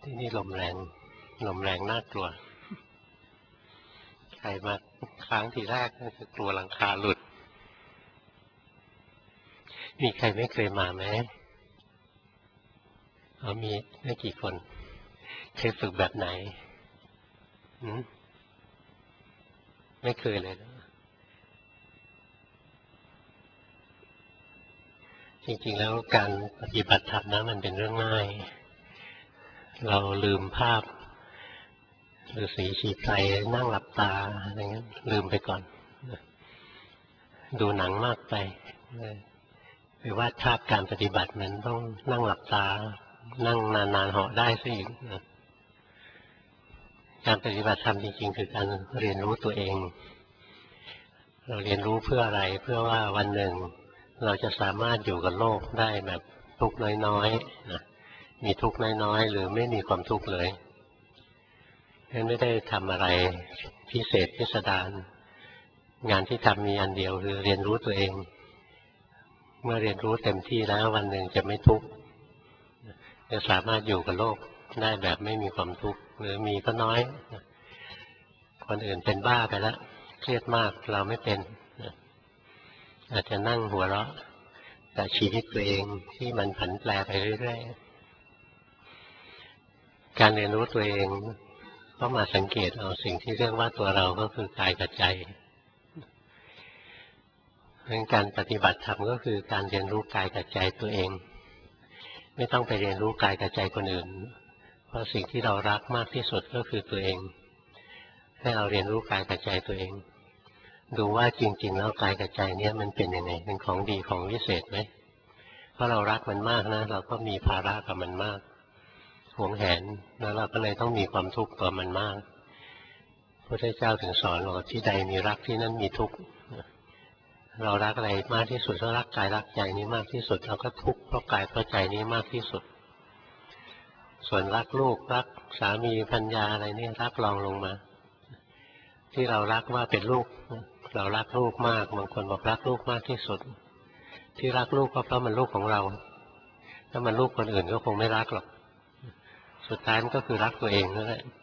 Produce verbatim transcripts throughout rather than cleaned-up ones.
ที่นี่ลมแรงลมแรงน่ากลัวใครมาค้างทีแรกก็จะกลัวหลังคาหลุดมีใครไม่เคยมาไหมอ๋อมีไม่กี่คนเคยฝึกแบบไหนหืมไม่เคยเลยนะจริงๆแล้วการปฏิบัติธรรมนะมันเป็นเรื่องง่ายเราลืมภาพฤาษีชีไพรนั่งหลับตาอะไรเงี้ยลืมไปก่อนดูหนังมากไปไปวาดภาพการปฏิบัติมันต้องนั่งหลับตานั่งนานๆเหาะได้ซะอีกการปฏิบัติธรรมจริงๆคือการเรียนรู้ตัวเองเราเรียนรู้เพื่ออะไรเพื่อว่าวันหนึ่งเราจะสามารถอยู่กับโลกได้แบบทุกข์น้อยๆนะมีทุกข์น้อยๆหรือไม่มีความทุกข์เลยไม่ได้ทำอะไรพิเศษพิสดารงานที่ทำมีอันเดียวคือเรียนรู้ตัวเองเมื่อเรียนรู้เต็มที่แล้ววันหนึ่งจะไม่ทุกข์จะสามารถอยู่กับโลกได้แบบไม่มีความทุกข์หรือมีก็น้อยคนอื่นเป็นบ้าไปแล้วเครียดมากเราไม่เป็นอาจจะนั่งหัวเราะแต่ชีวิตตัวเองที่มันผันแปรไปเรื่อยๆการเรียนรู้ตัวเองก็มาสังเกตเอาสิ่งที่เรียกว่าตัวเราก็คือกายกับใจการปฏิบัติธรรมก็คือการเรียนรู้กายกับใจตัวเองไม่ต้องไปเรียนรู้กายกับใจคนอื่นเพราะสิ่งที่เรารักมากที่สุดก็คือตัวเองให้เราเรียนรู้กายกับใจตัวเองดูว่าจริงๆแล้วกายกับใจเนี่ยมันเป็นยังไงเป็นของดีของวิเศษไหมเพราะเรารักมันมากนะเราก็มีภาระกับมันมากหวงแหนแล้วเราก็เลยต้องมีความทุกข์ต่อมันมากพระพุทธเจ้าถึงสอนว่าที่ใดมีรักที่นั่นมีทุกข์เรารักอะไรมากที่สุดเรารักกายรักใจนี้มากที่สุดเราก็ทุกข์เพราะกายเพราะใจนี้มากที่สุดส่วนรักลูกรักสามีภรรยาอะไรนี่รักรองลงมาที่เรารักว่าเป็นลูกเรารักลูกมากบางคนบอกรักลูกมากที่สุดที่รักลูกก็เพราะมันลูกของเราถ้ามันลูกคนอื่นก็คงไม่รักหรอกสุดท้ายมันก็คือรักตัวเองนั่นแหละ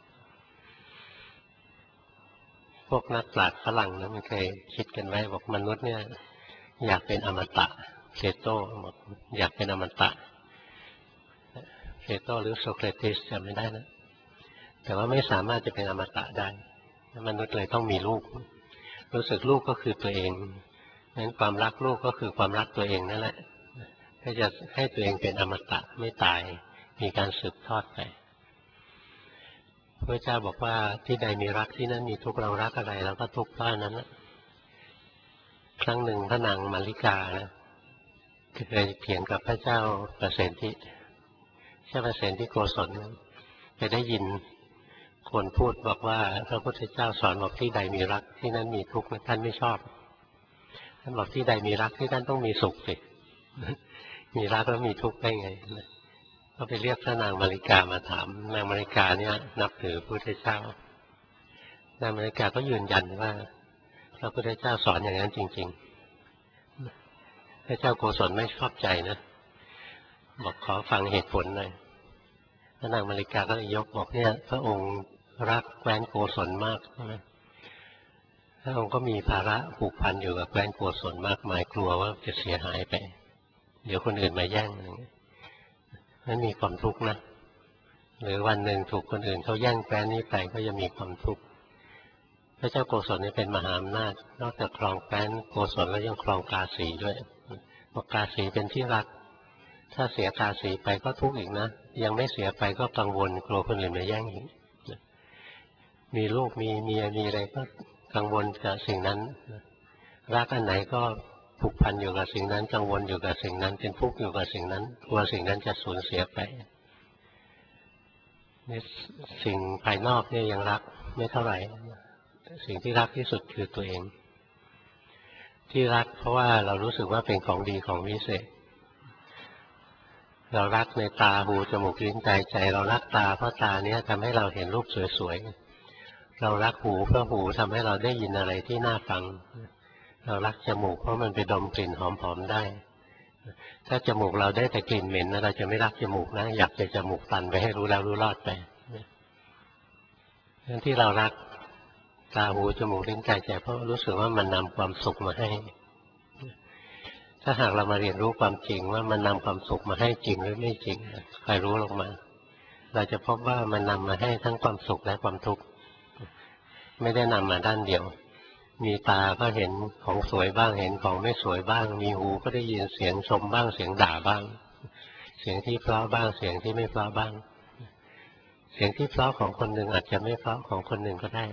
พวกนักปราชญ์ฝรั่งนะมันเคยคิดกันไว้บอกมนุษย์เนี่ยอยากเป็นอมตะเพลโตบอกอยากเป็นอมตะเพลโตหรือโสเครติสจำไม่ได้นะแต่ว่าไม่สามารถจะเป็นอมตะได้มนุษย์เลยต้องมีลูกรู้สึกลูกก็คือตัวเองนั้นความรักลูกก็คือความรักตัวเองนั่นแหละถ้าจะให้ตัวเองเป็นอมตะไม่ตายมีการสืบทอดไปพระเจ้าบอกว่าที่ใดมีรักที่นั่นมีทุกข์เรารักอะไรเราก็ทุกข์เพราะนั้นนะครั้งหนึ่งพระนางมาริกานะเคยเถียงกับพระเจ้าประเสนทิใช่ประเสนทิโกศลไปได้ยินคนพูดบอกว่าพระพุทธเจ้าสอนบอกที่ใดมีรักที่นั่นมีทุกข์ท่านไม่ชอบท่านบอกที่ใดมีรักที่นั่นต้องมีสุขสิมีรักแล้วมีทุกข์ได้ไงก็ไปเรียกพระนางมาริกามาถามนางมาริกาเนี่ยนับถือพระพุทธเจ้านางมาริกาก็ยืนยันว่าพระพุทธเจ้าสอนอย่างนั้นจริงๆพระเจ้าโกศลไม่ชอบใจนะบอกขอฟังเหตุผลหน่อยพระนางมาริกาก็ยกบอกเนี่ยพระองค์รักแคว้นโกศลมากใช่ไหมพระองค์ก็มีภาระผูกพันอยู่กับแคว้นโกศลมากมายกลัวว่าจะเสียหายไปเดี๋ยวคนอื่นมาแย่งนั่นมีความทุกข์นะหรือวันหนึ่งถูกคนอื่นเขาแย่งแคว้นนี้ไปก็จะมีความทุกข์พระเจ้าโกศลนี่เป็นมหาอำนาจนอกจากครองแคว้นโกศลแล้วยังครองกาสีด้วยบอกกาสีเป็นที่รักถ้าเสียกาสีไปก็ทุกข์อีกนะยังไม่เสียไปก็กังวลกลัวคนอื่นมาแย่งอีกมีลูกมีเมียมีอะไรก็กังวลกับสิ่งนั้นรักอันไหนก็ผูกพันอยู่กับสิ่งนั้นกังวลอยู่กับสิ่งนั้นเป็นทุกข์อยู่กับสิ่งนั้นกลัวสิ่งนั้นจะสูญเสียไปนี่สิ่งภายนอกเนี่ยยังรักไม่เท่าไหร่สิ่งที่รักที่สุดคือตัวเองที่รักเพราะว่าเรารู้สึกว่าเป็นของดีของวิเศษเรารักในตาหูจมูกลิ้นกายใจเรารักตาเพราะตาเนี้ยทำให้เราเห็นรูปสวยๆเรารักหูเพราะหูทำให้เราได้ยินอะไรที่น่าฟังเรารักจมูกเพราะมันไปดมกลิ่นหอมๆได้ถ้าจมูกเราได้แต่กลิ่นเหม็นนะเราจะไม่รักจมูกนะอยากจะจมูกตันไปให้รู้แล้วรู้รอดไปทั้งที่เรารักตาหูจมูกลิ้นกายใจเพราะรู้สึกว่ามันนำความสุขมาให้ถ้าหากเรามาเรียนรู้ความจริงว่ามันนำความสุขมาให้จริงหรือไม่จริงใครรู้ลงมาเราจะพบว่ามันนำมาให้ทั้งความสุขและความทุกข์ไม่ได้นำมาด้านเดียวมีตาก็เห็นของสวยบ้างเห็นของไม่สวยบ้างมีหูก็ได้ยินเสียงชมบ้างเสียงด่าบ้างเสียงที่เพราะบ้างเสียงที่ไม่เพราะบ้างเสียงที่เพราะของคนหนึ่งอาจจะไม่เพราะของคนหนึ่งก็ได้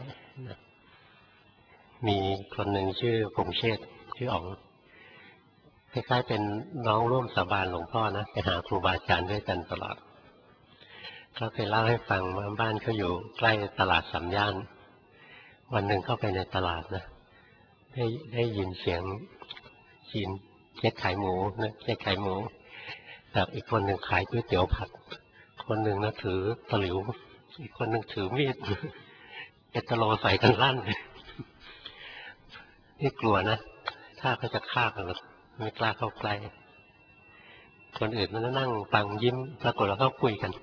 มีคนหนึ่งชื่อพงเชษฐ์ชื่ออ๋องคล้ายๆเป็นน้องร่วมสาบานหลวงพ่อนะไปหาครูบาอาจารย์ด้วยกันตลอดเขาเคยเล่าให้ฟังว่าบ้านเขาอยู่ใกล้ตลาดสามย่านวันหนึ่งเข้าไปในตลาดนะได้ได้ยินเสียงจีนเจ๊ขายหมูนะเจ๊ขายหมูแบบอีกคนหนึ่งขายก๋วยเตี๋ยวผัดคนหนึ่งนะถือตะหลิวอีกคนหนึ่งถือมีดเอตโลใส่กันลั่นนี่กลัวนะถ้าเขาจะฆ่ากันไม่กล้าเข้าใกล้คนอื่นมันนั่งฟังยิ้มปรากฏว่าเขาคุยกัน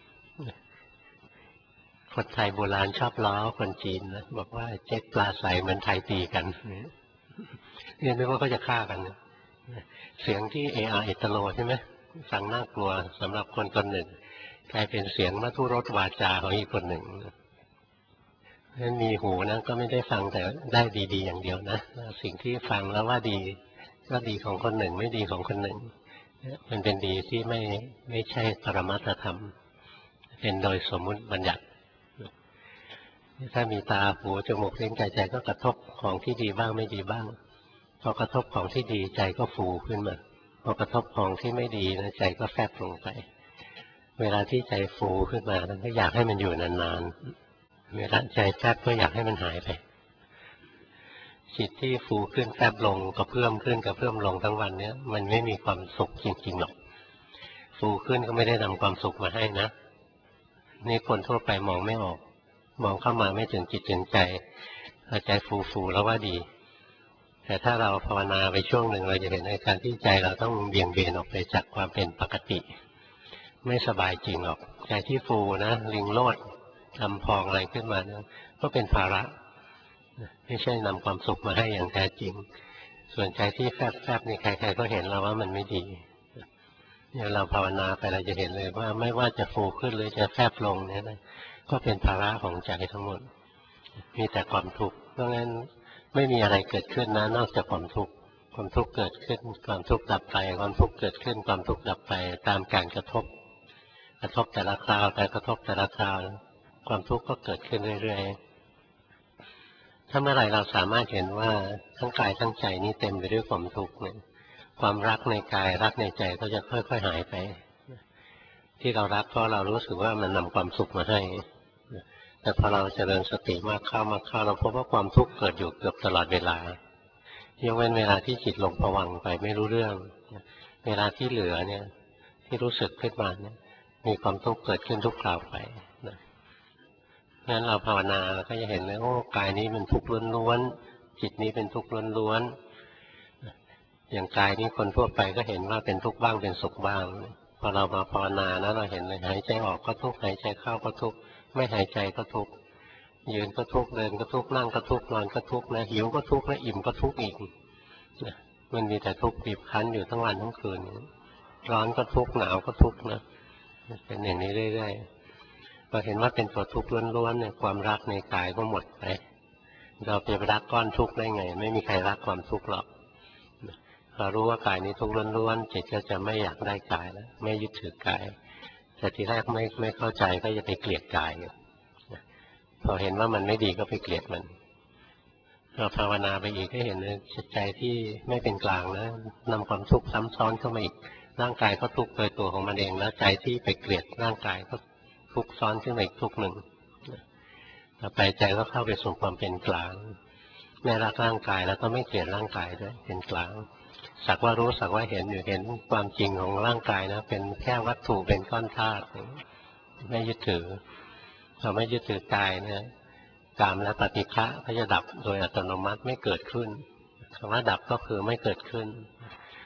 คนไทยโบราณชอบล้อคนจีนนะบอกว่าเจ๊ปลาใสเหมือนไทยตีกันเนี่ยนึกว่าเขาจะฆ่ากันเสียงที่เออาเอตโลใช่ไหมฟังน่ากลัวสำหรับคนคนหนึ่งกลายเป็นเสียงมัทุรสวาจาของอีกคนหนึ่งนั้นมีหูนะก็ไม่ได้ฟังแต่ได้ดีๆอย่างเดียวนะสิ่งที่ฟังแล้วว่าดีก็ดีของคนหนึ่งไม่ดีของคนหนึ่งมันเป็นดีที่ไม่ไม่ใช่ปรมัตถธรรมเป็นโดยสมมุติบัญญัติถ้ามีตาหูจมูกลิ้นกายใจก็กระทบของที่ดีบ้างไม่ดีบ้างพอกระทบของที่ดีใจก็ฟูขึ้นมาพอกระทบของที่ไม่ดีนะใจก็แฟบลงไปเวลาที่ใจฟูขึ้นมาก็อยากให้มันอยู่นานๆเวลาใจแฟบก็อยากให้มันหายไปจิตที่ฟูขึ้นแฟบลงก็เพิ่มขึ้นก็เพิ่มลงทั้งวันเนี้ยมันไม่มีความสุขจริงๆหรอกฟูขึ้นก็ไม่ได้นำความสุขมาให้นะนี่คนทั่วไปมองไม่ออกมองเข้ามาไม่ถึงจิตถึงใจใจฟูๆแล้วว่าดีแต่ถ้าเราภาวนาไปช่วงหนึ่งเราจะเห็นในการที่ใจเราต้องเบี่ยงเบนออกไปจากความเป็นปกติไม่สบายจริงหรอกใจที่ฟูนะลิงโลดทำพองอะไรขึ้นมาเนี่ยก็เป็นภาระไม่ใช่นำความสุขมาให้อย่างแท้จริงส่วนใจที่แฟบๆนี่ใครๆก็เห็นเราว่ามันไม่ดีเนี่ยเราภาวนาไปเราจะเห็นเลยว่าไม่ว่าจะฟูขึ้นหรือจะแฟบลงเนี่ยนะก็เป็นภาระของใจทั้งหมดมีแต่ความทุกข์เพราะงั้นไม่มีอะไรเกิดขึ้นนะนอกจากความทุกข์ความทุกข์เกิดขึ้นความทุกข์ดับไปความทุกข์เกิดขึ้นความทุกข์ดับไปตามการกระทบกระทบแต่ละคราวแต่กระทบแต่ละคราวความทุกข์ก็เกิดขึ้นเรื่อยๆถ้าเมื่อไหร่เราสามารถเห็นว่าทั้งกายทั้งใจนี้เต็มไปด้วยความทุกข์เนี่ยความรักในกายรักในใจก็จะค่อยๆหายไปที่เรารักเพราะเรารู้สึกว่ามันนำความสุขมาให้แต่พอเราเจริญสติมากเข้ามากเข้าเราพบว่าความทุกข์เกิดอยู่เกือบตลอดเวลายกเว้นเวลาที่จิตลงผวังค์ไปไม่รู้เรื่องเวลาที่เหลือเนี่ยที่รู้สึกขึ้นมาเนี่ยมีความทุกข์เกิดขึ้นทุกคราวไปนะงั้นเราภาวนาก็จะเห็นเลยโอ้กายนี้มันทุกข์ล้วนๆจิตนี้เป็นทุกข์ล้วนๆอย่างกายนี้คนทั่วไปก็เห็นว่าเป็นทุกข์บ้างเป็นสุขบ้างพอเรามาภาวนานะเราเห็นเลยหายใจออกก็ทุกข์หายใจเข้าก็ทุกข์ไม่หายใจก็ทุกข์ยืนก็ทุกข์เดินก็ทุกข์นั่งก็ทุกข์นอนก็ทุกข์นะหิวก็ทุกข์นะอิ่มก็ทุกข์อีกนะมันมีแต่ทุกข์บีบคั้นอยู่ทั้งวันทั้งคืนร้อนก็ทุกข์หนาวก็ทุกข์นะเป็นอย่างนี้เรื่อยๆพอเห็นว่าเป็นตัวทุกข์ล้วนๆเนี่ยความรักในกายก็หมดไปเราไปรักก้อนทุกข์ได้ไงไม่มีใครรักความทุกข์หรอกพอรู้ว่ากายนี้ทุกข์ล้วนๆจิตก็จะไม่อยากได้กายแล้วไม่ยึดถือกายแต่ทีแรกไม่ไม่เข้าใจก็จะไปเกลียดกายพอเห็นว่ามันไม่ดีก็ไปเกลียดมันเราภาวนาไปอีกก็เห็นเลยจิตใจที่ไม่เป็นกลางนะนำความทุกข์ซ้ำซ้อนเข้ามาอีกร่างกายก็ทุกข์โดยตัวของมันเองแล้วใจที่ไปเกลียดร่างกายก็ทุกข์ซ้อนขึ้นมาอีกทุกข์หนึ่งต่อไปใจก็เข้าไปสู่ความเป็นกลางไม่รักร่างกายแล้วก็ไม่เกลียดร่างกายด้วยเป็นกลางสักว่ารู้สักว่าเห็นอยู่เห็นความจริงของร่างกายนะเป็นแค่วัตถุเป็นก้อนธาตุไม่ยึดถือเราไม่ยึดถือกายเนี่ยกามและปฏิฆะก็จะดับโดยอัตโนมัติไม่เกิดขึ้นคำว่าดับก็คือไม่เกิดขึ้น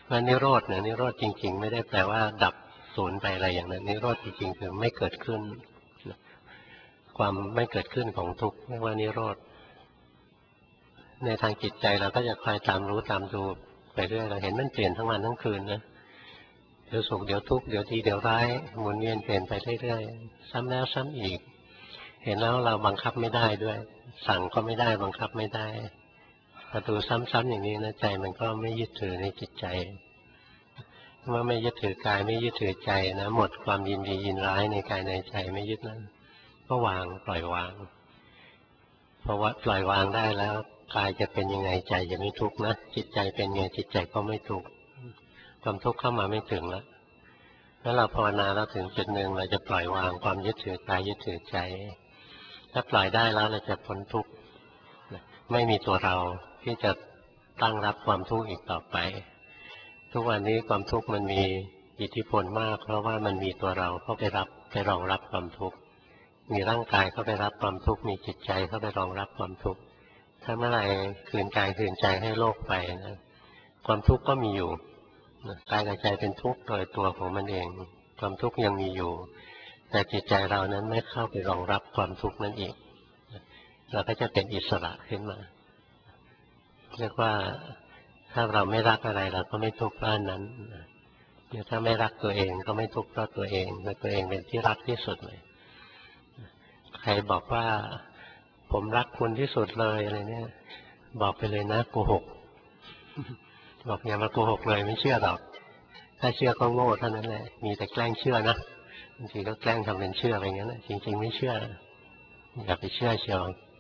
ว่านิโรธเนี่ยนิโรธจริงๆไม่ได้แปลว่าดับศูนย์ไปอะไรอย่างนั้นนิโรธจริงๆคือไม่เกิดขึ้นความไม่เกิดขึ้นของทุกข์เรียกว่านิโรธในทางจิตใจเราก็จะคอยตามรู้ตามดูไปเรื่อยเราเห็นมันเปลี่ยนทั้งวันทั้งคืนนะเดี๋ยวสุขเดี๋ยวทุกข์เดี๋ยวดีเดี๋ยวร้ายหมุนเวียนเปลี่ยนไปเรื่อยๆซ้ำแล้วซ้ำอีกเห็นแล้วเราบังคับไม่ได้ด้วยสั่งก็ไม่ได้บังคับไม่ได้พอดูซ้ำๆอย่างนี้นะใจมันก็ไม่ยึดถือในจิตใจเมื่อไม่ยึดถือกายไม่ยึดถือใจนะหมดความยินดียินร้ายในกายในใจไม่ยึดนั้นก็วางปล่อยวางเพราะว่าปล่อยวางได้แล้วกายจะเป็นยังไงใจจะไม่ทุกข์นะจิตใจเป็นไงจิตใจก็ไม่ทุกข์ความทุกข์เข้ามาไม่ถึงแล้วแล้วเราภาวนาเราถึงจุดหนึ่งเราจะปล่อยวางความยึดถือกายยึดถือใจถ้าปล่อยได้แล้วเราจะพ้นทุกข์ไม่มีตัวเราที่จะตั้งรับความทุกข์อีกต่อไปทุกวันนี้ความทุกข์มันมีอิทธิพลมากเพราะว่ามันมีตัวเราเข้าไปรับไปรองรับความทุกข์มีร่างกายเข้าไปรับความทุกข์มีจิตใจเข้าไปรองรับความทุกข์ถ้าเมื่อไหร่คืนกายคืนใจให้โลกไปนะความทุกข์ก็มีอยู่กายกับใจเป็นทุกข์โดยตัวของมันเองความทุกข์ยังมีอยู่แต่จิตใจเรานั้นไม่เข้าไปรองรับความทุกข์นั้นอีกเราก็จะเป็นอิสระขึ้นมาเรียกว่าถ้าเราไม่รักอะไรเราก็ไม่ทุกข์เพราะนั้นถ้าไม่รักตัวเองก็ไม่ทุกข์เพราะตัวเองแต่ตัวเองเป็นที่รักที่สุดเลยใครบอกว่าผมรักคุณที่สุดเลยอะไรเนี่ยบอกไปเลยนะโกหกบอกอย่ามาโกหกเลยไม่เชื่อหรอกถ้าเชื่อก็โง่เท่านั้นแหละมีแต่แกล้งเชื่อนะบางทีก็แกล้งทำเป็นเชื่ออะไรเงี้ยนะจริงๆไม่เชื่ออย่าไปเชื่อเชียว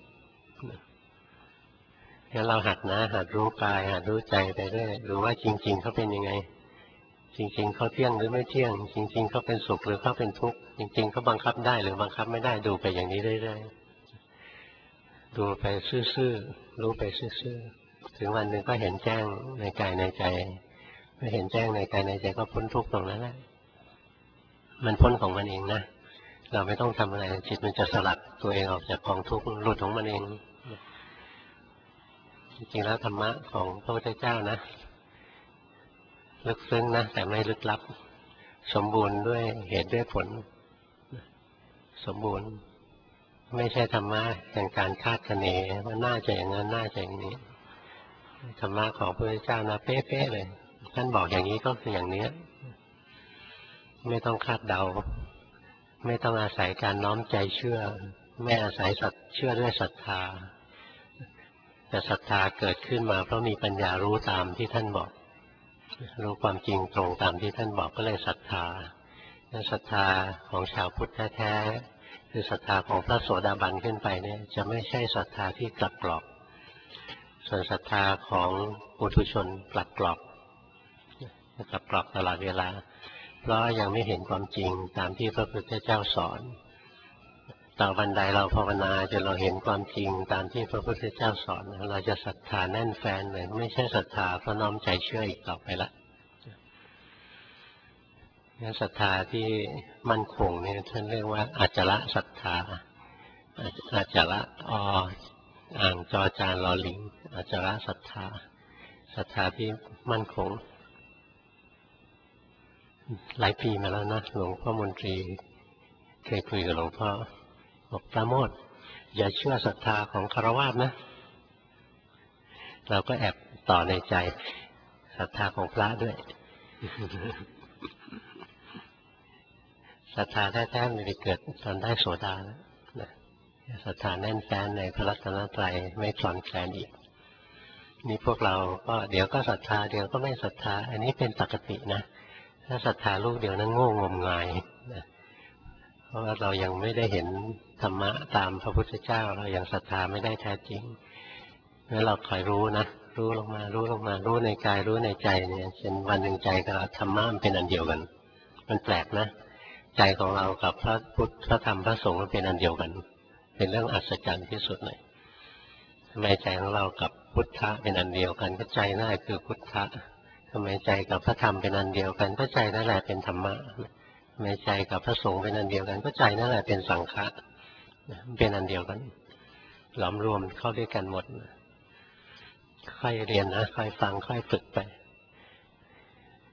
งั้นเราหัดนะหัดรู้กายหัดรู้ใจไปเรื่อยรู้ว่าจริงๆเขาเป็นยังไงจริงๆเขาเที่ยงหรือไม่เที่ยงจริงๆเขาเป็นสุขหรือเขาเป็นทุกข์จริงๆเขาบังคับได้หรือบังคับไม่ได้ดูไปอย่างนี้เรื่อยๆดูไปซื่อๆรู้ไปซื่อๆถึงวันหนึ่งก็เห็นแจ้งในกายในใจเมื่อเห็นแจ้งในกายในใจก็พ้นทุกข์ตรงนั้นแหละมันพ้นของมันเองนะเราไม่ต้องทำอะไรจิตมันจะสลัดตัวเองออกจากกองทุกข์หลุดของมันเองจริงๆแล้วธรรมะของพระพุทธเจ้านะลึกซึ้งนะแต่ไม่ลึกลับสมบูรณ์ด้วยเหตุด้วยผลสมบูรณ์ไม่ใช่ธรรมะแห่งการคาดคะเนว่าน่าจะอย่างนั้นน่าจะอย่างนี้ธรรมะของพระพุทธเจ้านะเป๊ะๆเลยท่านบอกอย่างนี้ก็คืออย่างนี้ไม่ต้องคาดเดาไม่ต้องอาศัยการน้อมใจเชื่อไม่อาศัยสัตเชื่อด้วยศรัทธาแต่ศรัทธาเกิดขึ้นมาเพราะมีปัญญารู้ตามที่ท่านบอกรู้ความจริงตรงตามที่ท่านบอกก็เลยศรัทธาศรัทธาของชาวพุทธแท้ๆคือศรัทธาของพระโสดาบันขึ้นไปเนี่ยจะไม่ใช่ศรัทธาที่กลับกรอกส่วนศรัทธาของปุถุชนกลับกรอกกลับกรอกตลอดเวลาเพราะยังไม่เห็นความจริงตามที่พระพุทธเจ้าสอนต่อวันใดเราภาวนาจนเราเห็นความจริงตามที่พระพุทธเจ้าสอนเราจะศรัทธาแน่นแฟ้นเลยไม่ใช่ศรัทธาเพราะน้อมใจเชื่ออีกต่อไปละงั้นศรัทธาที่มั่นคงเนี่ยท่านเรียกว่าอาจละศรัทธาอาจละออ่างจอจานลอลิงอาจละศรัทธาศรัทธาที่มั่นคงหลายปีมาแล้วนะหลวงพ่อมนตรีเคยคุยกับหลวงพ่อบอกปราโมทย์อย่าเชื่อศรัทธาของฆราวาสนะเราก็แอบต่อในใจศรัทธาของพระด้วยศรัทธาแท้ๆมันไปเกิดตอนได้โสดาแล้วนะศรัทธาแน่นแฟ้นในพระรัตนตรัยไม่คลอนแคลนอีกนี่พวกเราก็เดี๋ยวก็ศรัทธาเดี๋ยวก็ไม่ศรัทธาอันนี้เป็นปกตินะถ้าศรัทธาลูกเดียวนั้นโง่งมงายนะเพราะว่าเรายังไม่ได้เห็นธรรมะตามพระพุทธเจ้าเรายังศรัทธาไม่ได้แท้จริงงั้นเราคอยรู้นะรู้ลงมารู้ลงมารู้ในกายรู้ในใจเนี่ยจนวันหนึ่งใจกับธรรมะมันเป็นอันเดียวกันมันแปลกนะใจของเรากับพระพุทธพระธรรมพระสงฆ์มันเป็นอันเดียวกันเป็นเรื่องอัศจรรย์ที่สุดเลยทำไมใจของเรากับพุทธะเป็นอันเดียวกันก็ใจนั่นแหละคือพุทธะทำไมใจกับพระธรรมเป็นอันเดียวกันก็ใจนั่นแหละเป็นธรรมะทำไมใจกับพระสงฆ์เป็นอันเดียวกันก็ใจนั่นแหละเป็นสังฆะเป็นอันเดียวกันหลอมรวมเข้าด้วยกันหมดค่อยเรียนนะค่อยฟังค่อยฝึกไป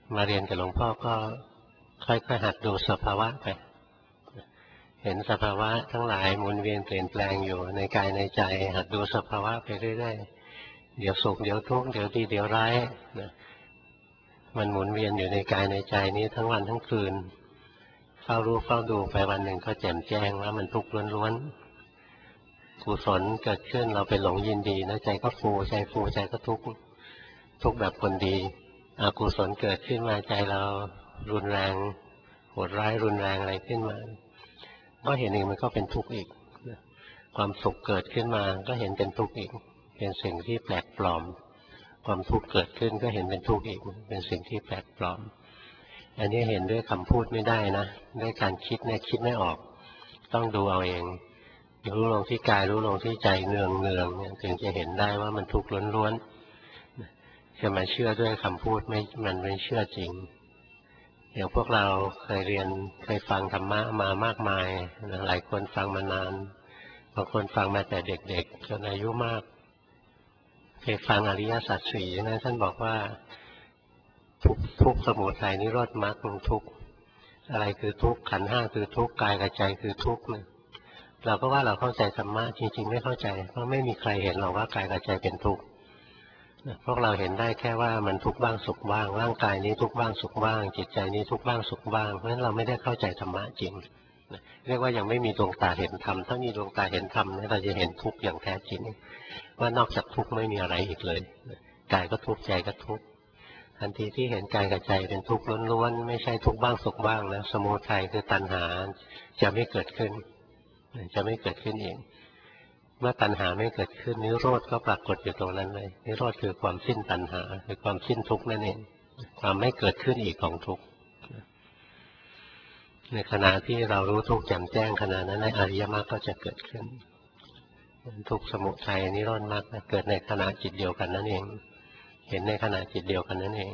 มาเรียนกับหลวงพ่อก็ค่อยๆหัดดูสภาวะไปเห็นสภาวะทั้งหลายหมุนเวียนเปลี่ยนแปลงอยู่ในกายในใจหัดดูสภาวะไปเรื่อยๆเดี๋ยวสุขเดี๋ยวทุกข์เดี๋ยวดีเดี๋ยวร้ายนะมันหมุนเวียนอยู่ในกายในใจนี้ทั้งวันทั้งคืนเฝ้ารู้เฝ้าดูไปวันหนึ่งก็แจ่มแจ้งว่ามันทุกข์ล้วนๆกุศลเกิดขึ้นเราไปหลงยินดีนะใจก็ฟูใจฟูใจก็ทุกข์ทุกข์แบบคนดีอกุศลเกิดขึ้นมาใจเรารุนแรงโหดร้ายรุนแรงอะไรขึ้นมาก็เห็นเองมันก็เป็นทุกข์อีกความสุขเกิดขึ้นมาก็เห็นเป็นทุกข์อีกเป็นสิ่งที่แปลกปลอมความทุกข์เกิดขึ้นก็เห็นเป็นทุกข์อีกเป็นสิ่งที่แปลกปลอมอันนี้เห็นด้วยคำพูดไม่ได้นะด้วยการคิดเนี่ยคิดไม่ออกต้องดูเอาเองรู้ลงที่กายรู้ลงที่ใจเนืองเนืองเนี่ยถึงจะเห็นได้ว่ามันทุกข์ล้วนๆจะมาเชื่อด้วยคำพูดไม่มันไม่เชื่อจริงอย่างพวกเราเคยเรียนเคยฟังธรรมะมามากมายหลายคนฟังมานานบางคนฟังมาแต่เด็กๆจนอายุมากเคยฟังอริยสัจสี่นะท่านบอกว่าทุกทุกสมุทัยนิโรธมรรคทุกอะไรคือทุกขันธ์ห้าคือทุกกายกับใจคือทุกนะเราก็ว่าเราเข้าใจธรรมะจริงๆไม่เข้าใจเพราะไม่มีใครเห็นหรอกว่ากายกับใจเป็นทุกข์พวกเราเห็นได้แค่ว่ามันทุกข์บ้างสุขบ้างร่างกายนี้ทุกข์บ้างสุขบ้างจิตใจนี้ทุกข์บ้างสุขบ้างเพราะฉะนั้นเราไม่ได้เข้าใจธรรมะจริงเรียกว่ายังไม่มีดวงตาเห็นธรรมถ้ามีดวงตาเห็นธรรมเราจะเห็นทุกข์อย่างแท้จริงว่านอกจากทุกข์ไม่มีอะไรอีกเลยกายก็ทุกข์ใจก็ทุกข์ทันทีที่เห็นกายกับใจเป็นทุกข์ล้วนๆไม่ใช่ทุกข์บ้างสุขบ้างแล้วสมุทัยคือตัณหาจะไม่เกิดขึ้นจะไม่เกิดขึ้นเองเมื่อตัณหาไม่เกิดขึ้นนิโรธก็ปรากฏอยู่ตรงนั้นเลยนิโรธคือความสิ้นตัณหาคือความสิ้นทุกข์นั่นเองความไม่เกิดขึ้นอีกของทุกข์ในขณะที่เรารู้ทุกข์แจ่มแจ้งขณะนั้นในอริยมรรคก็จะเกิดขึ้นทุกข์สมุทัยนิโรธมรรคเกิดในขณะจิตเดียวกันนั่นเองเห็นในขณะจิตเดียวกันนั่นเอง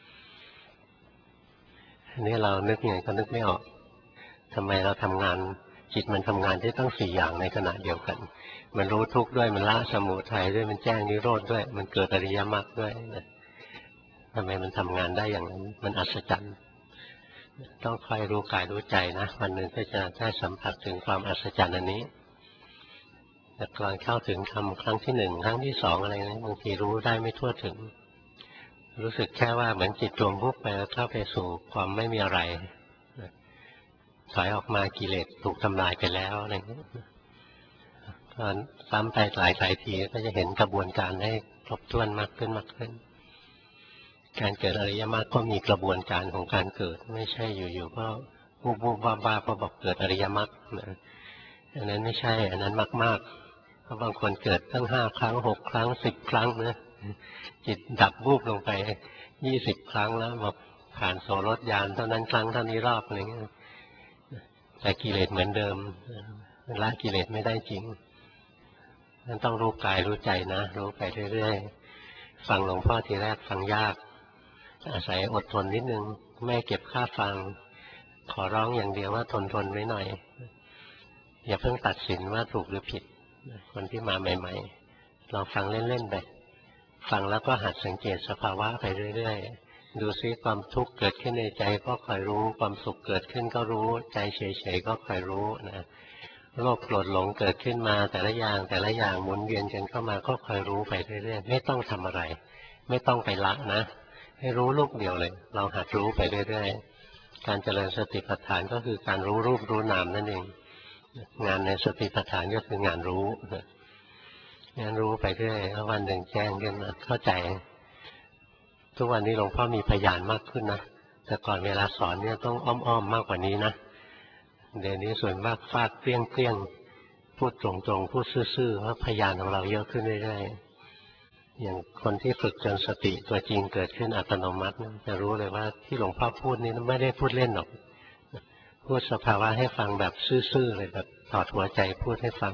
อันนี้เรานึกยังไงก็นึกไม่ออกทำไมเราทำงานจิตมันทำงานได้ตั้งสี่อย่างในขณะเดียวกันมันรู้ทุกข์ด้วยมันละสมุทัยด้วยมันแจ้งนิโรธด้วยมันเกิดอริยมรรคด้วยนะทำไมมันทำงานได้อย่างนั้นมันอัศจรรย์ต้องคอยรู้กายรู้ใจนะวันหนึ่งก็จะได้สัมผัสถึงความอัศจรรย์อันนี้แต่ก่อนเข้าถึงทำครั้งที่หนึ่งครั้งที่สองอะไรนะบางทีรู้ได้ไม่ทั่วถึงรู้สึกแค่ว่าเหมือนจิตรวมพุบไปแล้วเข้าไปสู่ความไม่มีอะไรถอยออกมากิเลสถูกทำลายไปแล้วอะไรอย่างนี้ตอนซ้ำไปหลายหลายทีก็จะเห็นกระบวนการให้ครบถ้วนมากขึ้นมากขึ้นการเกิดอริยมรรคก็มีกระบวนการของการเกิดไม่ใช่อยู่ๆก็วูบวูบบ้าๆพอบอกเกิดอริยมรรคนะอันนั้นไม่ใช่อันนั้นมากๆเพราะบางคนเกิดตั้งห้าครั้งหกครั้งสิบครั้งนะจิตดับวูบลงไปยี่สิบครั้งแล้วบอกผ่านโสรถญาณเท่านั้นครั้งเท่านี้รอบอะไรเงี้ยแต่กิเลสเหมือนเดิมละกิเลสไม่ได้จริงนั่นต้องรู้กายรู้ใจนะรู้ไปเรื่อยๆฟังหลวงพ่อทีแรกฟังยากอาศัยอดทนนิดนึงไม่เก็บค่าฟังขอร้องอย่างเดียวว่าทนทนไว้หน่อยอย่าเพิ่งตัดสินว่าถูกหรือผิดคนที่มาใหม่ๆลองฟังเล่นๆไปฟังแล้วก็หัดสังเกตสภาวะไปเรื่อยๆดูซิความทุกข์เกิดขึ้นในใจก็คอยรู้ความสุขเกิดขึ้นก็รู้ใจเฉยๆก็คอยรู้นะโลภโกรธหลงเกิดขึ้นมาแต่ละอย่างแต่ละอย่างหมุนเวียนกันเข้ามาก็คอยรู้ไปเรื่อยๆไม่ต้องทำอะไรไม่ต้องไปละนะให้รู้ลูกเดียวเลยเราหัดรู้ไปเรื่อยๆการเจริญสติปัฏฐานก็คือการรู้รูปรู้นามนั่นเองงานในสติปัฏฐานก็คืองานรู้งานรู้ไปเรื่อยแล้ววันหนึ่งแจ้งขึ้นมาเข้าใจทุกวันนี้หลวงพ่อมีพยานมากขึ้นนะแต่ก่อนเวลาสอนเนี่ยต้องอ้อมๆมากกว่านี้นะเดี๋ยวนี้ส่วนมากฟาดเปรี้ยงเปรี้ยงพูดตรงๆพูดซื่อๆว่าพยานของเราเยอะขึ้นเรื่อยๆอย่างคนที่ฝึกจนสติตัวจริงเกิดขึ้นอัตโนมัติจะรู้เลยว่าที่หลวงพ่อพูดนี้ไม่ได้พูดเล่นหรอกพูดสภาวะให้ฟังแบบซื่อๆเลยแบบถอดหัวใจพูดให้ฟัง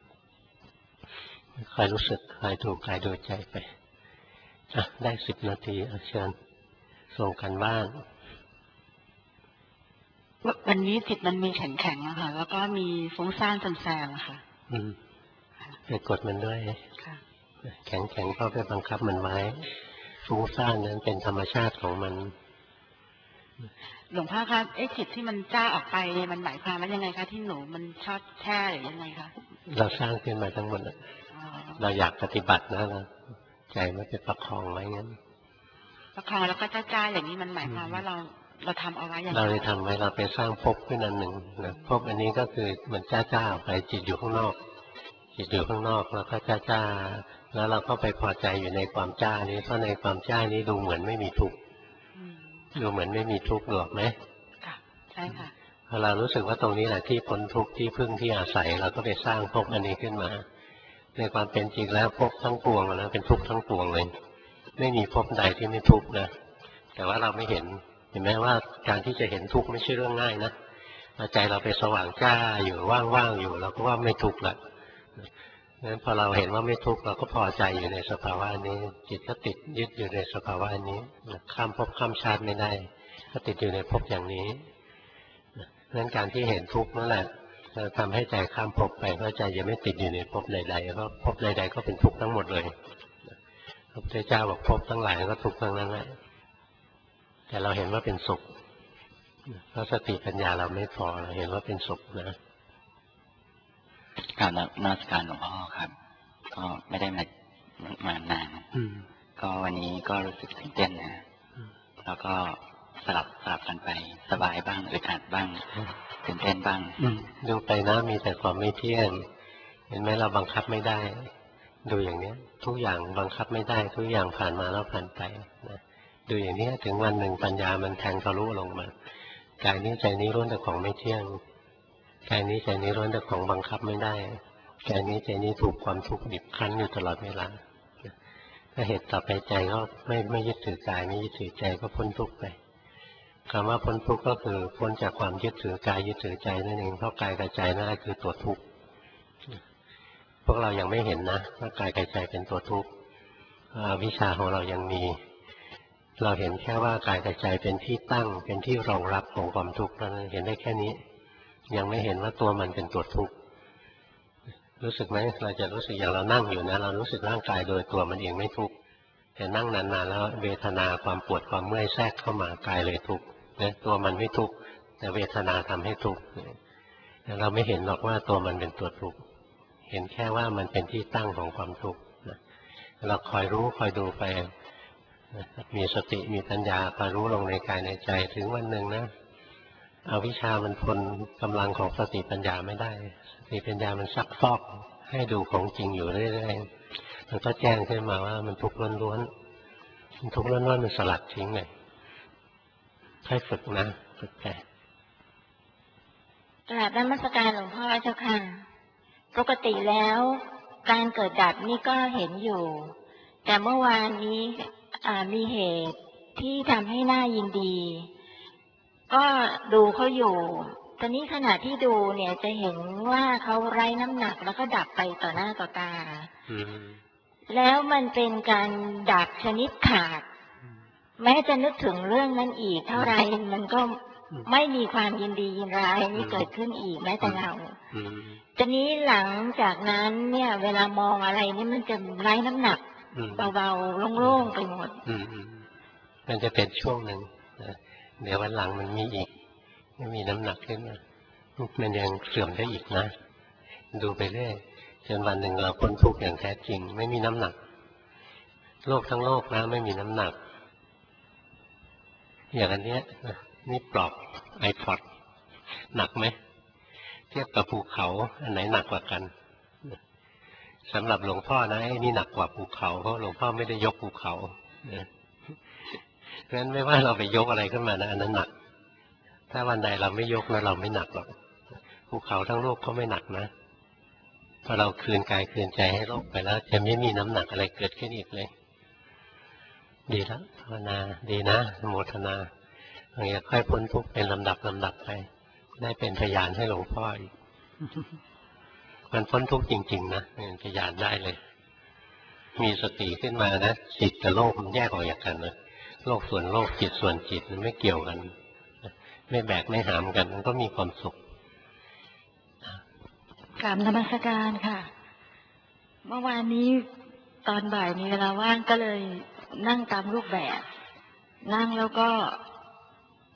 คอยรู้สึกคอยดูกายดูใจไปอ่ะได้สิบนาทีเชิญส่งกันบ้านวันนี้จิตมันมีแข็งๆอะค่ะแล้วก็มีฟุ้งซ่านแซมๆอะค่ะอืมไปกดมันด้วยแข็งๆก็ไปบังคับมันไว้ฟุ้งซ่านนั้นเป็นธรรมชาติของมันหลวงพ่อคะไอ้จิตที่มันจ้าออกไปเนี่ยมันหมายความว่ายังไงคะที่หนูมันชอบแช่หรือยังไงคะเราสร้างขึ้นมาทั้งหมดเราอยากปฏิบัตินะเราใจไม่ไปประคองไว้งั้นประคองแล้วก็จ้าๆอย่างนี้มันหมายความว่าเราเราทำเอาไว้อย่างเราเลยทำไว้เราไปสร้างภพขึ้นอันหนึ่งนะภพอันนี้ก็คือมันจ้าๆไปจิตอยู่ข้างนอกจิตอยู่ข้างนอกแล้วก็จ้าๆแล้วเราก็ไปพอใจอยู่ในความจ้านี้เพราะในความจ้านี้ดูเหมือนไม่มีทุกข์ดูเหมือนไม่มีทุกข์หรอกไหมค่ะใช่ค่ะพอเรารู้สึกว่าตรงนี้แหละที่พ้นทุกข์ที่พึ่งที่อาศัยเราก็ไปสร้างภพอันนี้ขึ้นมาในความเป็นจริงแล้วภพทั้งปวงนะเป็นทุกข์ทั้งปวงเลยไม่มีภพใดที่ไม่ทุกข์นะแต่ว่าเราไม่เห็นเห็นไหมว่าการที่จะเห็นทุกข์ไม่ใช่เรื่องง่ายนะใจเราไปสว่างจ้าอยู่ว่างๆอยู่เราก็ว่าไม่ทุกข์ละงั้นพอเราเห็นว่าไม่ทุกข์เราก็พอใจอยู่ในสภาวะนี้จิตก็ติดยึดอยู่ในสภาวะนี้ข้ามภพข้ามชาติไม่ได้ก็ติดอยู่ในภพอย่างนี้งั้นการที่เห็นทุกข์นั่นแหละจะทำให้ใจข้ามภพไปเพราะใจจะไม่ติดอยู่ในภพใดๆเพราะภพใดๆก็เป็นทุกข์ทั้งหมดเลยพระพุทธเจ้าบอกภพทั้งหลายก็ทุกข์ทั้งนั้นแหละแต่เราเห็นว่าเป็นสุขเพราะสติปัญญาเราไม่พอเราเห็นว่าเป็นสุขนะกราบนมัสการหลวงพ่อครับก็ไม่ได้มามานานก็วันนี้ก็รู้สึกตื่นเต้นนะแล้วก็สลับสลับกันไปสบายบ้างอึดอัดบ้างตื่นเต้นบ้างดูไปนะมีแต่ความไม่เที่ยงเห็นไหมเราบังคับไม่ได้ดูอย่างนี้ทุกอย่างบังคับไม่ได้ทุกอย่างผ่านมาแล้วผ่านไปนะดูอย่างนี้ถึงวันหนึ่งปัญญามันแทงทะลุลงมากายนี้ใจนี้ล้วนแต่ของไม่เที่ยงกายนี้ใจนี้ล้วนแต่ของบังคับไม่ได้กายนี้ใจนี้ถูกความทุกข์บีบคั้นอยู่ตลอดเวลาถ้าเหตุต่อไปใจก็ไม่ไม่ยึดถือกายไม่ยึดถือใจก็พ้นทุกข์ไปคำว่าพ้นทุกข์ก็คือพ้นจากความยึดถือกายยึดถือใจนั่นเองเพราะกายกับใจนั่นแหละคือตัวทุกข์พวกเรายังไม่เห็นนะว่ากายกับใจเป็นตัวทุกข์วิชาของเรายังมีเราเห็นแค่ว่ากายกับใจเป็นที่ตั้งเป็นที่รองรับของความทุกข์เท่านั้นเห็นได้แค่นี้ยังไม่เห็นว่าตัวมันเป็นตัวทุกข์รู้สึกไหมเราจะรู้สึกอย่างเรานั่งอยู่นะเรารู้สึกร่างกายโดยตัวมันเองไม่ทุกข์แต่นั่งนานๆแล้วเวทนาความปวดความเมื่อยแทรกเข้ามากายเลยทุกข์นะตัวมันไม่ทุกข์แต่เวทนาทำให้ทุกข์เราไม่เห็นหรอกว่าตัวมันเป็นตัวทุกข์เห็นแค่ว่ามันเป็นที่ตั้งของความทุกข์เราคอยรู้คอยดูไปมีสติมีปัญญาคอยรู้ลงในกายในใจถึงวันหนึ่งนะอวิชชามันทนกำลังของสติปัญญาไม่ได้สติปัญญามันซักฟอกให้ดูของจริงอยู่เรื่อยๆมันก็แจ้งขึ้นมาว่ามันทุกข์ล้วนๆมันทุกข์ล้วนๆมันสลัดทิ้งเลยค่อยฝึกนะฝึกไปกราบนมัสการหลวงพ่อเจ้าค่ะปกติแล้วการเกิดดับนี่ก็เห็นอยู่แต่เมื่อวานนี้มีเหตุที่ทำให้หน้ายินดีก็ดูเขาอยู่ตอนนี้ขณะที่ดูเนี่ยจะเห็นว่าเขาไร้น้ำหนักแล้วก็ดับไปต่อหน้าต่อตาแล้วมันเป็นการดับชนิดขาดแม้จะนึกถึงเรื่องนั้นอีกเท่าไรมันก็ไม่มีความยินดียินร้ายนี่เกิดขึ้นอีกแม้แต่เราตอนนี้หลังจากนั้นเนี่ยเวลามองอะไรนี่มันจะไร้น้ำหนักเบาๆโล่งๆไปหมดมันจะเป็นช่วงหนึ่งเดี๋ยววันหลังมันมีอีกไม่มีน้ำหนักขึ้นมามันยังเสื่อมได้อีกนะดูไปเรื่อยจนวันหนึ่งเราพ้นทุกข์อย่างแท้จริงไม่มีน้ำหนักโลกทั้งโลกนะไม่มีน้ำหนักอย่างอันเนี้ยนี่ปลอกไอพอดหนักไหมเทียบกับภูเขาอันไหนหนักกว่ากันสำหรับหลวงพ่อนะไอ้นี่หนักกว่าภูเขาเพราะหลวงพ่อไม่ได้ยกภูเขาเพราะฉะนั้นไม่ว่าเราไปยกอะไรขึ้นมานะอันนั้นหนักถ้าวันใดเราไม่ยกนะเราไม่หนักหรอกภูเขาทั้งโลกก็ไม่หนักนะพอเราคืนกายคืนใจให้โลกไปแล้วจะไม่มีน้ำหนักอะไรเกิดขึ้นอีกเลยดีแล้วภาวนาดีนะโมทนาอย่างนี้ค่อยพ้นทุกข์เป็นลำดับลำดับไปได้เป็นพยานให้หลวงพ่ออีกมันพ้นทุกข์จริงๆนะเป็นพยานได้เลยมีสติขึ้นมานะจิตกับโลกมันแยกออกจากกันเลยโลกส่วนโลกจิตส่วนจิตมันไม่เกี่ยวกันไม่แบกไม่หามกันมันก็มีความสุขกราบนมัสการค่ะเมื่อวานนี้ตอนบ่ายมีเวลาว่างก็เลยนั่งตามรูปแบบนั่งแล้วก็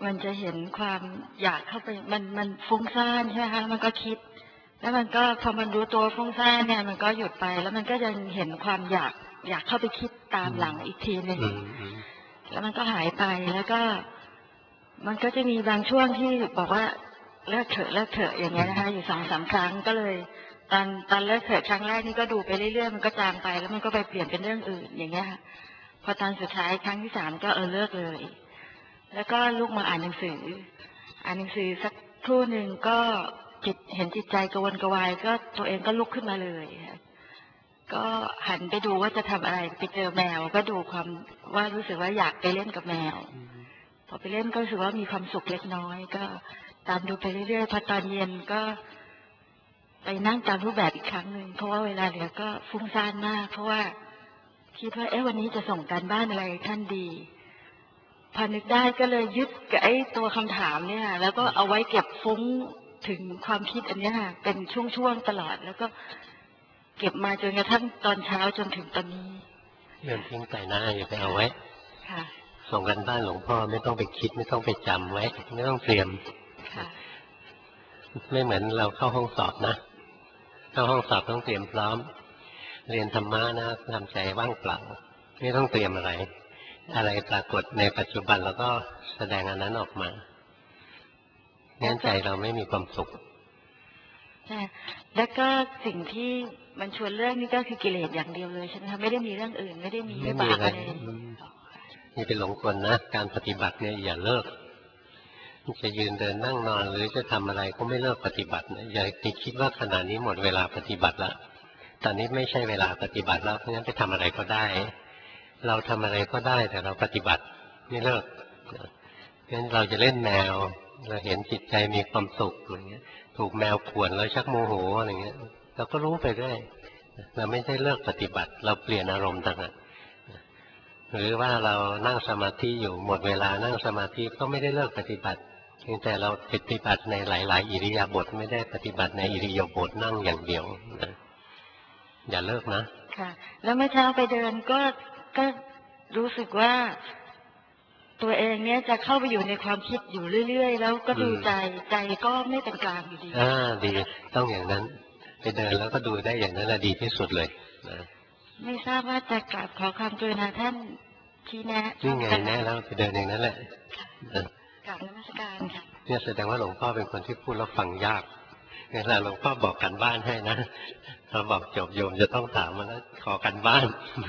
มันจะเห็นความอยากเข้าไปมันมันฟุ้งซ่านใช่ไหมคะแล้วมันก็คิด แล้วมันก็พอมันรู้ตัวฟุ้งซ่านเนี่ยมันก็หยุดไป แล้วมันก็จะเห็นความอยากอยากเข้าไปคิดตามหลังอีกทีหนึ่งแล้วมันก็หายไปแล้วก็ มันก็จะมีบางช่วงที่บอกว่าเลิกเถอะเลิกเถอะอย่างเงี้ยนะคะอยู่สองสามครั้งก็เลยตอนตอนเลิกเถอะครั้งแรกนี่ก็ดูไปเรื่อยๆมันก็จางไปแล้วมันก็ไปเปลี่ยนเป็นเรื่องอื่นอย่างเงี้ยค่ะพอตอนสุดท้ายครั้งที่สามก็เออเลิกเลยแล้วก็ลูกมาอ่านหนังสืออ่านหนังสือสักครู่หนึ่งก็จิตเห็นจิตใจกระวนกระวายก็ตัวเองก็ลุกขึ้นมาเลยก็หันไปดูว่าจะทำอะไรไปเจอแมวก็ดูความว่ารู้สึกว่าอยากไปเล่นกับแมวพอไปเล่นก็รู้สึกว่ามีความสุขเล็กน้อยก็ตามดูไปเรื่อยๆพอตอนเย็นก็ไปนั่งตามรูปแบบอีกครั้งหนึ่งเพราะว่าเวลาเหลือก็ฟุ้งซ่านมากเพราะว่าคิดว่าเอ๊ะวันนี้จะส่งการบ้านอะไรท่านดีพอนึกได้ก็เลยยึดกับไอ้ตัวคำถามเนี่ยแล้วก็เอาไว้เก็บฟุ้งถึงความคิดอันนี้ค่ะเป็นช่วงๆตลอดแล้วก็เก็บมาจนกระทั่งตอนเช้าจนถึงตอนนี้เรื่องทิ้งใส่หน้าอย่าไปเอาไว้ค่ะส่งกันบ้านหลวงพ่อไม่ต้องไปคิดไม่ต้องไปจำไว้ไม่ต้องเตรียมค่ะไม่เหมือนเราเข้าห้องสอบนะเข้าห้องสอบต้องเตรียมพร้อมเรียนธรรมะนะทำใจว่างเปล่าไม่ต้องเตรียมอะไรอะไรปรากฏในปัจจุบันเราก็แสดงอันนั้นออกมางั้นใจเราไม่มีความสุขใช่แล้วก็สิ่งที่มันชวนเรื่องนี้ก็คือกิเลสอย่างเดียวเลยใช่ไหมคะไม่ได้มีเรื่องอื่นไม่ได้มีไม่มีอะไรนี่เป็นหลงกลนะการปฏิบัติเนี่ยอย่าเลิกจะยืนเดินนั่งนอนหรือจะทำอะไรก็ไม่เลิกปฏิบัตินะอย่าไปคิดว่าขณะนี้หมดเวลาปฏิบัติแล้วตอนนี้ไม่ใช่เวลาปฏิบัติแล้วเพราะงั้นไปทำอะไรก็ได้เราทำอะไรก็ได้แต่เราปฏิบัติไม่เลิกงั้นเราจะเล่นแมวเราเห็นจิตใจมีความสุขอะไรเงี้ยถูกแมวข่วนแล้วชักโมโหอะไรเงี้ยเราก็รู้ไปเรื่อยเราไม่ได้เลิกปฏิบัติเราเปลี่ยนอารมณ์ต่างหากหรือว่าเรานั่งสมาธิอยู่หมดเวลานั่งสมาธิก็ไม่ได้เลิกปฏิบัติเพียงแต่เราปฏิบัติในหลายๆอิริยาบถไม่ได้ปฏิบัติในอิริยาบถนั่งอย่างเดียวนะอย่าเลิกนะค่ะแล้วเมื่อเช้าไปเดินก็ก็รู้สึกว่าตัวเองเนี้ยจะเข้าไปอยู่ในความคิดอยู่เรื่อยๆแล้วก็ดูใจใจก็ไม่เป็นกลางอยู่ดีอ่าดีต้องอย่างนั้นไปเดินแล้วก็ดูได้อย่างนั้นแหละดีที่สุดเลยนะไม่ทราบว่าจะกราบขอความกรุณาท่านชี้แนะนี่ไงแน่แล้วไปเดินอย่างนั้นแหละกราบนมัสการค่ะเนี่ยแสดงว่าหลวงพ่อเป็นคนที่พูดแล้วฟังยากเวลาหลวงพ่อบอกกันบ้านให้นะเราบอกจบโยมจะต้องถามมาแล้วขอกันบ้าน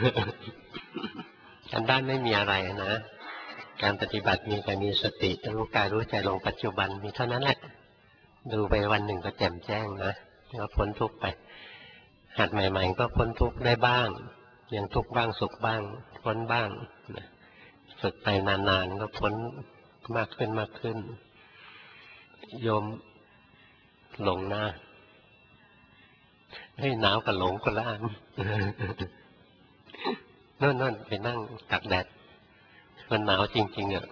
กันบ้านไม่มีอะไรนะการปฏิบัติมีแต่มีสติรู้กายรู้ใจลงปัจจุบันมีเท่านั้นแหละดูไปวันหนึ่งก็แจ่มแจ้งนะก็พ้นทุกข์ไปหัดใหม่ๆก็พ้นทุกข์ได้บ้างยังทุกข์บ้างสุขบ้างพ้นบ้างนะฝึกไปนานๆก็พ้นมากขึ้นมากขึ้นโยมหลงหน้าให้หนาวกับหลงคนละอันนั่นนั่นไปนั่งตักแดดมันหนาวจริงๆอ่ะ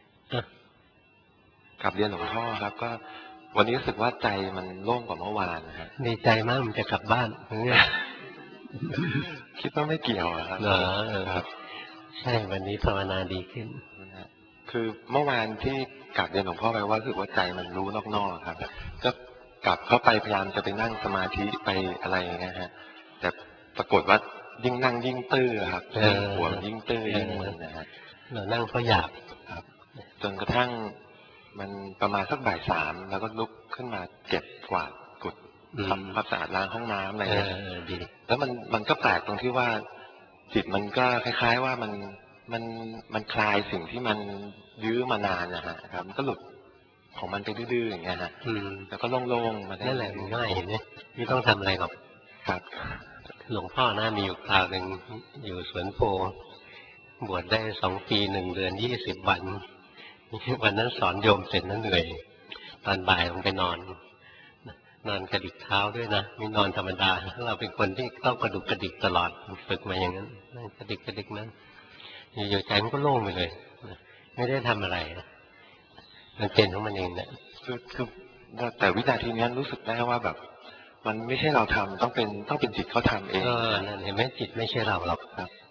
กลับเรียนหลวงพ่อครับก็วันนี้รู้สึกว่าใจมันโล่งกว่าเมื่อวานนะฮะดีใจมากมันจะกลับบ้านเนี่ยคิดว่าไม่เกี่ยวครับเหรอครับใช่วันนี้ภาวนาดีขึ้นคือเมื่อวานที่กลับเรียนหลวงพ่อไปว่ารู้สึกว่าใจมันรู้นอกๆครับก็กลับเข้าไปพยายามจะไปนั่งสมาธิไปอะไรอย่างเงี้ยฮะแต่ปรากฏว่ายิ่งนั่งยิ่งตื้อครับหัวยิ่งตื้อยิ่งมึนนะฮะเรานั่งเพราะอยากครับจนกระทั่งมันประมาณสักบ่ายสามแล้วก็ลุกขึ้นมาเก็บกวาดกุดทำความสะอาดล้างห้องน้ำอะไรเงี้ยแล้วมันมันก็แปลกตรงที่ว่าจิตมันก็คล้ายๆว่ามันมันมันคลายสิ่งที่มันยื้อมานานนะฮะครับมันก็หลุดของมันไปดื้อๆอย่างเงี้ยฮะแล้วก็โล่งๆมาได้นั่นแหละง่ายเห็นไหมไม่ต้องทำอะไรหรอกครับหลวงพ่อนะมีอยู่คราวหนึ่งอยู่สวนโพบวชได้สองปีหนึ่งเดือนยี่สิบวันวันนั้นสอนโยมเสร็จนั้นเหนื่อยตอนบ่ายลงไปนอนนอนกระดิกเท้าด้วยนะไม่นอนธรรมดาเราเป็นคนที่ต้องกระดุกกระดิกตลอดฝึกมาอย่างนั้นกระดิกกระดิกนั้นอยู่ๆใจมันก็โล่งไปเลยไม่ได้ทำอะไรมันเป็นของมันเองเนี่ยคือคือแต่วินาทีนี้รู้สึกได้ว่าแบบมันไม่ใช่เราทำต้องเป็นต้องเป็นจิตเขาทำเองเออนั่นเห็นไหมจิตไม่ใช่เราหรอกครับ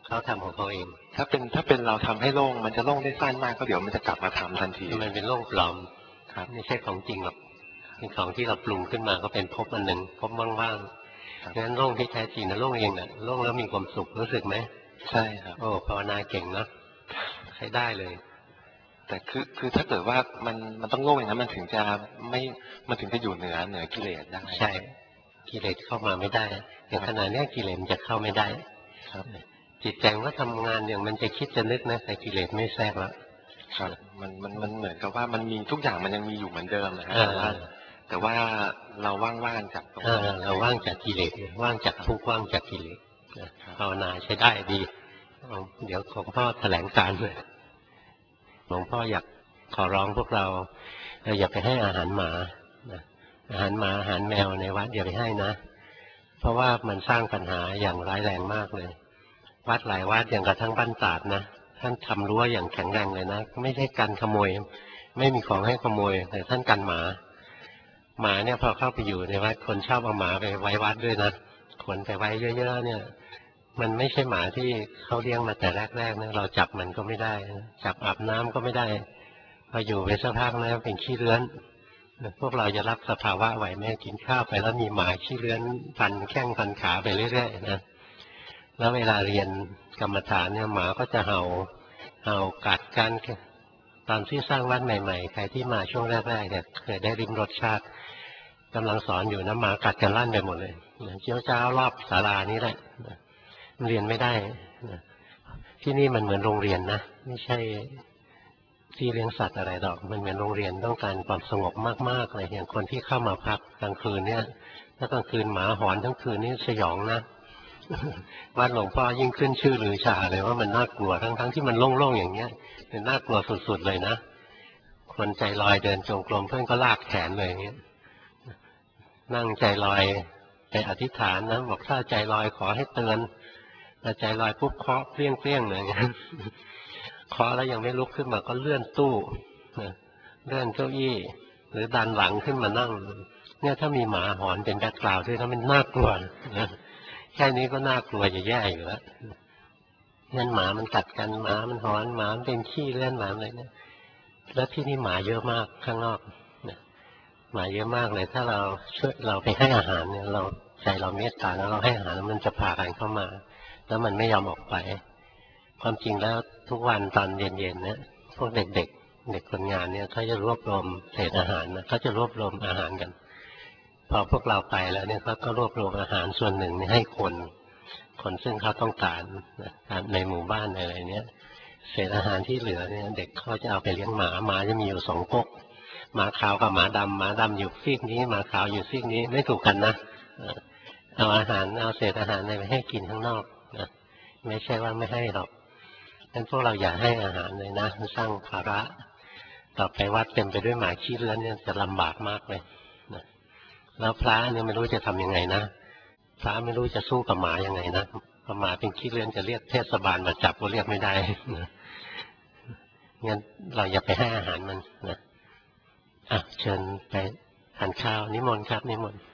เขาทำของเขาเองถ้าเป็นถ้าเป็นเราทำให้โล่งมันจะโล่งได้สั้นมากก็เดี๋ยวมันจะกลับมาทำทันทีมันเป็นโล่งปลอมครับไม่ใช่ของจริงหรอกเป็นของที่เราปรุงขึ้นมาก็เป็นภพอันหนึ่งภพว่างๆงั้นโล่งที่แท้จริงนะโล่งเองน่ะโล่งแล้วมีความสุขรู้สึกไหมใช่ครับโอ้ภาวนาเก่งนะใช้ได้เลยแต่คือคือถ้าเกิดว่ามันมันต้องโล่งอย่างนั้นมันถึงจะไม่มันถึงจะอยู่เหนือเหนือกิเลสได้ใช่กิเลสเข้ามาไม่ได้อย่างขณะนี้กิเลสจะเข้าไม่ได้ครับจิตใจก็ทำงานอย่างมันจะคิดจะนึกนะแต่กิเลสไม่แทรกแล้วครับมันมันมันเหมือนกับว่ามันมีทุกอย่างมันยังมีอยู่เหมือนเดิมนะแต่ว่าแต่ว่าเราว่างๆจากตรงนั้นเราว่างจากกิเลสว่างจากทุกข์ว่างจากกิเลสภาวนาใช้ได้ดีเดี๋ยวหลวงพ่อแถลงการเลยหลวงพ่ออยากขอร้องพวกเราเราอย่าไปให้อาหารหมาอาหารหมาอาหารแมวในวัดอย่าไปให้นะเพราะว่ามันสร้างปัญหาอย่างร้ายแรงมากเลยวัดหลายวัดอย่างกระทั่งบ้านตาดนะท่านทำรั้วอย่างแข็งแรงเลยนะไม่ใช่กันขโมยไม่มีของให้ขโมยแต่ท่านกันหมาหมาเนี่ยพอเข้าไปอยู่ในวัดคนชอบเอาหมาไปไว้วัดด้วยนะคนไปไว้เยอะๆเนี่ยมันไม่ใช่หมาที่เขาเลี้ยงมาแต่แรกๆนะเราจับมันก็ไม่ได้จับอาบน้ำก็ไม่ได้พออยู่ไปสักพักแล้วเป็นขี้เลื้อนพวกเราจะรับสภาวะไหวแม่กินข้าวไปแล้วมีหมาขี้เลื้อนพันแข้งพันขาไปเรื่อยๆนะแล้วเวลาเรียนกรรมฐานเนี่ยหมาก็จะเห่าเห่ากัดกันตอนที่สร้างวัดใหม่ๆใครที่มาช่วงแรกๆเนี่ยเคยได้ริมรสชาติกำลังสอนอยู่นะหมากัดกันลั่นไปหมดเลยเจ้าเจ้ารอบศาลานี้แหละเรียนไม่ได้ที่นี่มันเหมือนโรงเรียนนะไม่ใช่ที่เลี้ยงสัตว์อะไรหรอกมันเหมือนโรงเรียนต้องการความสงบมากๆเลยอย่างคนที่เข้ามาพักกลางคืนเนี่ยถ้ากลางคืนหมาหอนทั้งคืนนี่สยองนะวัดหลวงพ่อยิ่งขึ้นชื่อลือชาเลยว่ามันน่ากลัวทั้งๆที่มันโล่งๆอย่างเงี้ยมันน่ากลัวสุดๆเลยนะคนใจลอยเดินจงกรมเพื่อนก็ลากแขนเลยอย่างเงี้ยนั่งใจลอยไปอธิษฐานนะบอกถ้าใจลอยขอให้เตือนถ้าใจลอยปุ๊บเคาะเปรี้ยงเปรี้ยงเลยเคาะแล้วยังไม่ลุกขึ้นมาก็เลื่อนตู้เลื่อนเก้าอี้หรือดันหลังขึ้นมานั่งเนี่ยถ้ามีหมาหอนเป็นแบ็คกราวด์ด้วยถ้ามันน่ากลัวนะแค่นี้ก็น่ากลัวจะแย่อยู่แล้วงั้นหมามันกัดกันหมามันหอนหมามันเป็นขี้เลื่อนหมาอะไรเนี่ยแล้วที่นี่หมาเยอะมากข้างนอกหมาเยอะมากเลยถ้าเราช่วยเราไปให้อาหารเนี่ยเราใจเราเมตตาแล้วเราให้อาหารมันจะพากันเข้ามาแล้วมันไม่ยอมออกไปความจริงแล้วทุกวันตอนเย็นๆเนี่ยพวกเด็กๆ เ, เด็กคนงานเนี่ยเขาจะรวบรวมเศษอาหารนะเขาจะรวบรวมอาหารกันพอพวกเราไปแล้วเนี่ยเขาก็รวบรวมอาหารส่วนหนึ่งให้คนคนซึ่งเขาต้องการนะในหมู่บ้านอะไรเนี้ยเศษอาหารที่เหลือเนี่ยเด็กเขาจะเอาไปเลี้ยงหมาหมาจะมีอยู่สองก๊กหมาขาวกับหมาดำหมาดำอยู่ซีกนี้หมาขาวอยู่ซีกนี้ไม่ถูกกันนะเอาอาหารเอาเศษอาหารไปให้กินข้างนอกนะไม่ใช่ว่าไม่ให้หรอกงั้นพวกเราอย่าให้อาหารเลยนะสร้างภาระต่อไปวัดเต็มไปด้วยหมาขี้เลื้อนเนี่ยจะลำบากมากเลยนะแล้วพระเนี่ยไม่รู้จะทำยังไงนะพระไม่รู้จะสู้กับหมายังไงนะพอหมาเป็นขี้เลื้อนจะเรียกเทศบาลมาจับก็เรียกไม่ได้นะงั้นเราอย่าไปให้อาหารมันนะอ่ะเชิญไปทานข้าวนิมนต์ครับนิมนต์